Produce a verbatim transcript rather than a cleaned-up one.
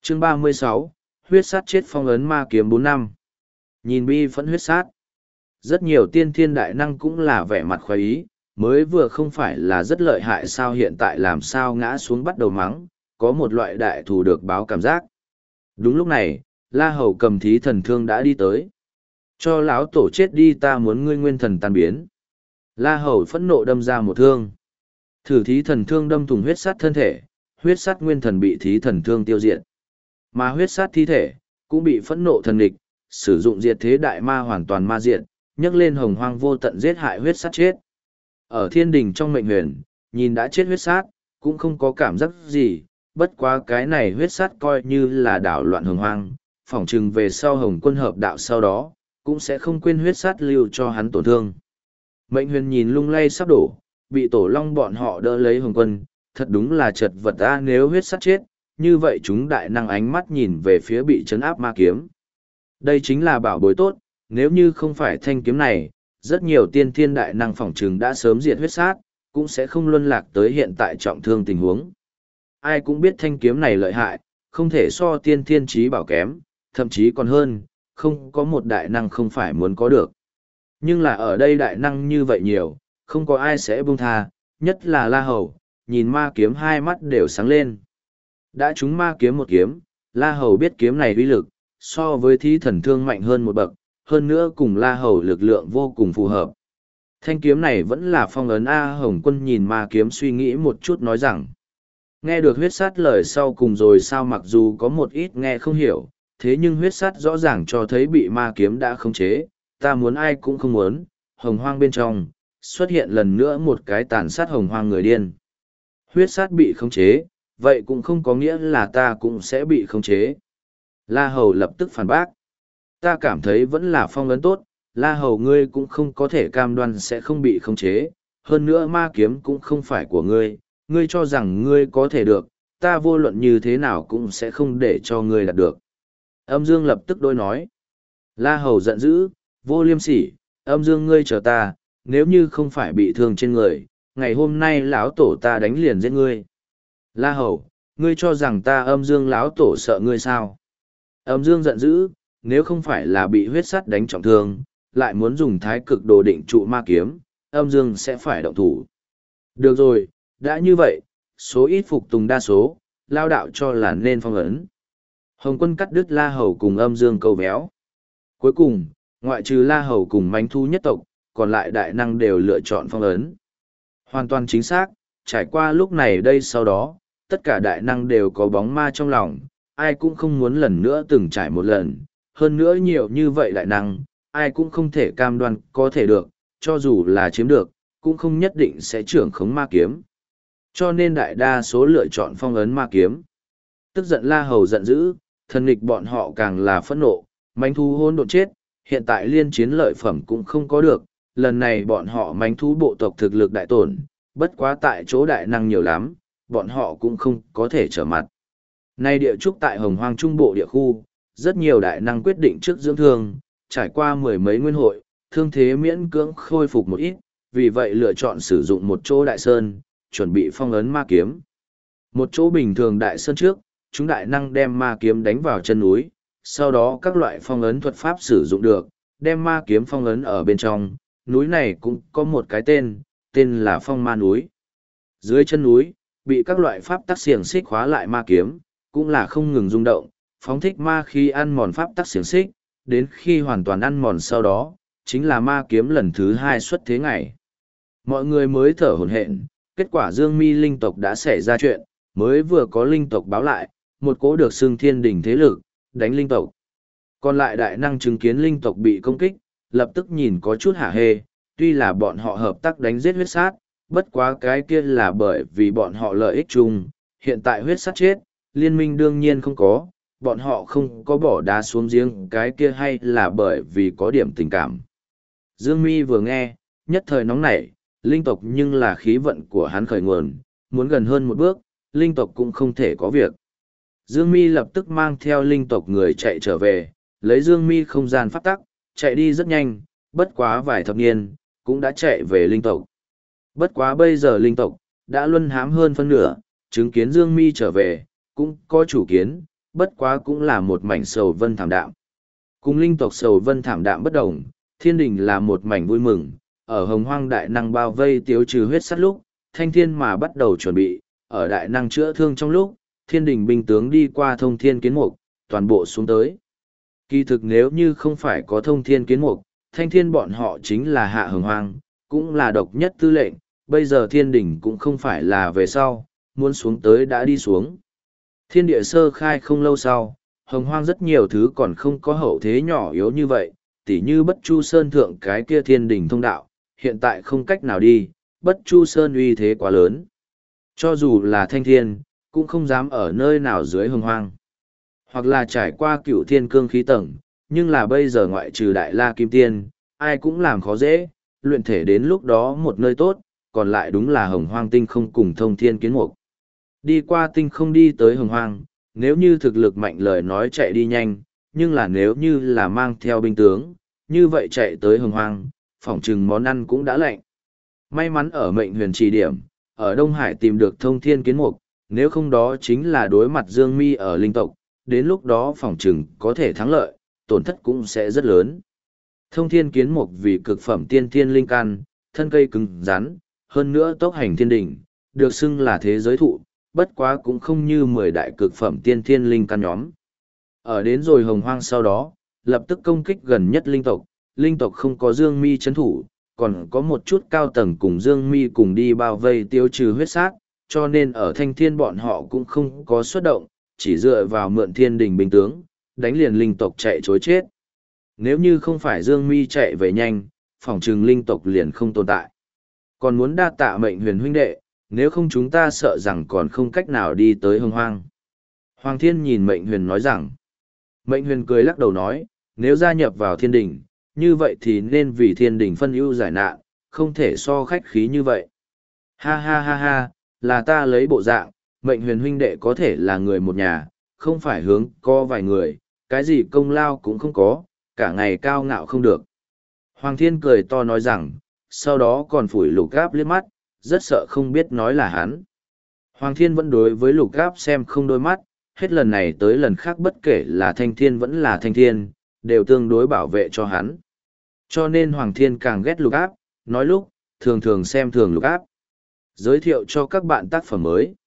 Chương ba mươi sáu, huyết sát chết phong ấn ma kiếm bốn năm. Nhìn bi phẫn huyết sát. Rất nhiều tiên thiên đại năng cũng là vẻ mặt khoái ý, mới vừa không phải là rất lợi hại sao hiện tại làm sao ngã xuống bắt đầu mắng, có một loại đại thù được báo cảm giác. Đúng lúc này, La Hầu cầm thí thần thương đã đi tới. Cho lão tổ chết đi, ta muốn ngươi nguyên thần tan biến. La Hầu phẫn nộ đâm ra một thương. Thử thí thần thương đâm thủng huyết sát thân thể, huyết sát nguyên thần bị thí thần thương tiêu diệt. Mà huyết sát thi thể, cũng bị phẫn nộ thần địch, sử dụng diệt thế đại ma hoàn toàn ma diệt, nhấc lên hồng hoang vô tận giết hại huyết sát chết. Ở thiên đình trong mệnh huyền, nhìn đã chết huyết sát, cũng không có cảm giác gì, bất quá cái này huyết sát coi như là đảo loạn hồng hoang, phỏng chừng về sau hồng quân hợp đạo sau đó, cũng sẽ không quên huyết sát lưu cho hắn tổn thương. Mệnh huyền nhìn lung lay sắp đổ, bị tổ long bọn họ đỡ lấy hồng quân, thật đúng là chật vật ta nếu huyết sát chết, như vậy chúng đại năng ánh mắt nhìn về phía bị chấn áp ma kiếm. Đây chính là bảo bối tốt, nếu như không phải thanh kiếm này, rất nhiều tiên thiên đại năng phỏng chừng đã sớm diệt huyết sát, cũng sẽ không luân lạc tới hiện tại trọng thương tình huống. Ai cũng biết thanh kiếm này lợi hại, không thể so tiên thiên trí bảo kém, thậm chí còn hơn, không có một đại năng không phải muốn có được. Nhưng là ở đây đại năng như vậy nhiều, không có ai sẽ buông tha, nhất là La Hầu, nhìn ma kiếm hai mắt đều sáng lên. Đã trúng ma kiếm một kiếm, La Hầu biết kiếm này uy lực, so với thí thần thương mạnh hơn một bậc, hơn nữa cùng La Hầu lực lượng vô cùng phù hợp. Thanh kiếm này vẫn là phong ấn A. Hồng Quân nhìn ma kiếm suy nghĩ một chút nói rằng. Nghe được huyết sát lời sau cùng rồi sao mặc dù có một ít nghe không hiểu, thế nhưng huyết sát rõ ràng cho thấy bị ma kiếm đã khống chế, ta muốn ai cũng không muốn, hồng hoang bên trong, xuất hiện lần nữa một cái tàn sát hồng hoang người điên. Huyết sát bị khống chế, vậy cũng không có nghĩa là ta cũng sẽ bị khống chế. La Hầu lập tức phản bác. Ta cảm thấy vẫn là phong ấn tốt, La Hầu ngươi cũng không có thể cam đoan sẽ không bị khống chế, hơn nữa ma kiếm cũng không phải của ngươi, ngươi cho rằng ngươi có thể được, ta vô luận như thế nào cũng sẽ không để cho ngươi đạt được. Âm Dương lập tức đối nói. La Hầu giận dữ, vô liêm sỉ, âm Dương ngươi chờ ta, nếu như không phải bị thương trên người, ngày hôm nay lão tổ ta đánh liền giết ngươi. La Hầu, ngươi cho rằng ta âm Dương lão tổ sợ ngươi sao? Âm Dương giận dữ, nếu không phải là bị huyết sắt đánh trọng thương, lại muốn dùng thái cực đồ định trụ ma kiếm, âm Dương sẽ phải động thủ. Được rồi, đã như vậy, số ít phục tùng đa số, lao đạo cho là nên phong ấn. Hồng Quân cắt đứt La Hầu cùng âm Dương câu véo. Cuối cùng, ngoại trừ La Hầu cùng mánh thu nhất tộc, còn lại đại năng đều lựa chọn phong ấn. Hoàn toàn chính xác, trải qua lúc này đây sau đó, tất cả đại năng đều có bóng ma trong lòng, ai cũng không muốn lần nữa từng trải một lần, hơn nữa nhiều như vậy đại năng, ai cũng không thể cam đoan có thể được, cho dù là chiếm được, cũng không nhất định sẽ trưởng khống ma kiếm. Cho nên đại đa số lựa chọn phong ấn ma kiếm. Tức giận La Hầu giận dữ, thần nghịch bọn họ càng là phẫn nộ, manh thú hôn độn chết, hiện tại liên chiến lợi phẩm cũng không có được, lần này bọn họ manh thú bộ tộc thực lực đại tổn, bất quá tại chỗ đại năng nhiều lắm, bọn họ cũng không có thể trở mặt. Nay địa trúc tại Hồng Hoang Trung Bộ địa khu, rất nhiều đại năng quyết định trước dưỡng thương, trải qua mười mấy nguyên hội, thương thế miễn cưỡng khôi phục một ít, vì vậy lựa chọn sử dụng một chỗ đại sơn, chuẩn bị phong ấn ma kiếm. Một chỗ bình thường đại sơn trước, chúng đại năng đem ma kiếm đánh vào chân núi, sau đó các loại phong ấn thuật pháp sử dụng được, đem ma kiếm phong ấn ở bên trong, núi này cũng có một cái tên, tên là Phong Ma núi. Dưới chân núi, bị các loại pháp tắc xiềng xích khóa lại ma kiếm, cũng là không ngừng rung động, phóng thích ma khi ăn mòn pháp tắc xiềng xích, đến khi hoàn toàn ăn mòn sau đó, chính là ma kiếm lần thứ hai xuất thế ngày. Mọi người mới thở hổn hển, kết quả Dương Mi linh tộc đã xảy ra chuyện, mới vừa có linh tộc báo lại, một cỗ được xưng thiên đỉnh thế lực, đánh linh tộc. Còn lại đại năng chứng kiến linh tộc bị công kích, lập tức nhìn có chút hả hê, tuy là bọn họ hợp tác đánh giết huyết sát, bất quá cái kia là bởi vì bọn họ lợi ích chung, hiện tại huyết sát chết, liên minh đương nhiên không có, bọn họ không có bỏ đá xuống giếng cái kia hay là bởi vì có điểm tình cảm. Dương Mi vừa nghe, nhất thời nóng nảy, linh tộc nhưng là khí vận của hắn khởi nguồn, muốn gần hơn một bước, linh tộc cũng không thể có việc. Dương Mi lập tức mang theo linh tộc người chạy trở về, lấy Dương Mi không gian pháp tắc, chạy đi rất nhanh, bất quá vài thập niên, cũng đã chạy về linh tộc. Bất quá bây giờ linh tộc, đã luân hãm hơn phân nửa, chứng kiến Dương Mi trở về, cũng có chủ kiến, bất quá cũng là một mảnh sầu vân thảm đạm. Cùng linh tộc sầu vân thảm đạm bất đồng, thiên đình là một mảnh vui mừng, ở hồng hoang đại năng bao vây tiêu trừ huyết sắt lúc, thanh thiên mà bắt đầu chuẩn bị, ở đại năng chữa thương trong lúc, thiên đình binh tướng đi qua thông thiên kiến mục, toàn bộ xuống tới. Kỳ thực nếu như không phải có thông thiên kiến mục, thanh thiên bọn họ chính là hạ hồng hoang, cũng là độc nhất tư lệnh, bây giờ thiên đình cũng không phải là về sau, muốn xuống tới đã đi xuống. Thiên địa sơ khai không lâu sau, hồng hoang rất nhiều thứ còn không có hậu thế nhỏ yếu như vậy, tỉ như bất chu sơn thượng cái kia thiên đình thông đạo, hiện tại không cách nào đi, bất chu sơn uy thế quá lớn. Cho dù là thanh thiên, cũng không dám ở nơi nào dưới hồng hoang. Hoặc là trải qua cựu thiên cương khí tầng, nhưng là bây giờ ngoại trừ đại la kim tiên, ai cũng làm khó dễ, luyện thể đến lúc đó một nơi tốt, còn lại đúng là hồng hoang tinh không cùng thông thiên kiến mục. Đi qua tinh không đi tới hồng hoang, nếu như thực lực mạnh lời nói chạy đi nhanh, nhưng là nếu như là mang theo binh tướng, như vậy chạy tới hồng hoang, phỏng chừng món ăn cũng đã lạnh. May mắn ở mệnh huyền trì điểm, ở Đông Hải tìm được thông thiên kiến mục, nếu không đó chính là đối mặt Dương Mi ở linh tộc, đến lúc đó phỏng chừng có thể thắng lợi, tổn thất cũng sẽ rất lớn. Thông thiên kiến mục vì cực phẩm tiên thiên linh căn, thân cây cứng rắn, hơn nữa tốc hành thiên đỉnh, được xưng là thế giới thụ, bất quá cũng không như mười đại cực phẩm tiên thiên linh căn nhóm. Ở đến rồi hồng hoang sau đó, lập tức công kích gần nhất linh tộc, linh tộc không có Dương Mi chấn thủ, còn có một chút cao tầng cùng Dương Mi cùng đi bao vây tiêu trừ huyết sát, cho nên ở thanh thiên bọn họ cũng không có xuất động, chỉ dựa vào mượn thiên đình binh tướng, đánh liền linh tộc chạy chối chết. Nếu như không phải Dương Mi chạy về nhanh, phỏng chừng linh tộc liền không tồn tại. Còn muốn đa tạ mệnh huyền huynh đệ, nếu không chúng ta sợ rằng còn không cách nào đi tới hồng hoang. Hoàng thiên nhìn mệnh huyền nói rằng, mệnh huyền cười lắc đầu nói, nếu gia nhập vào thiên đình, như vậy thì nên vì thiên đình phân ưu giải nạn, không thể so khách khí như vậy. Ha ha ha ha, là ta lấy bộ dạng, mệnh huyền huynh đệ có thể là người một nhà, không phải hướng có vài người, cái gì công lao cũng không có, cả ngày cao ngạo không được. Hoàng thiên cười to nói rằng, sau đó còn phủi lục gáp liếc mắt, rất sợ không biết nói là hắn. Hoàng thiên vẫn đối với lục gáp xem không đôi mắt, hết lần này tới lần khác bất kể là thanh thiên vẫn là thanh thiên, đều tương đối bảo vệ cho hắn. Cho nên Hoàng thiên càng ghét lục áp, nói lúc, thường thường xem thường lục áp. Giới thiệu cho các bạn tác phẩm mới.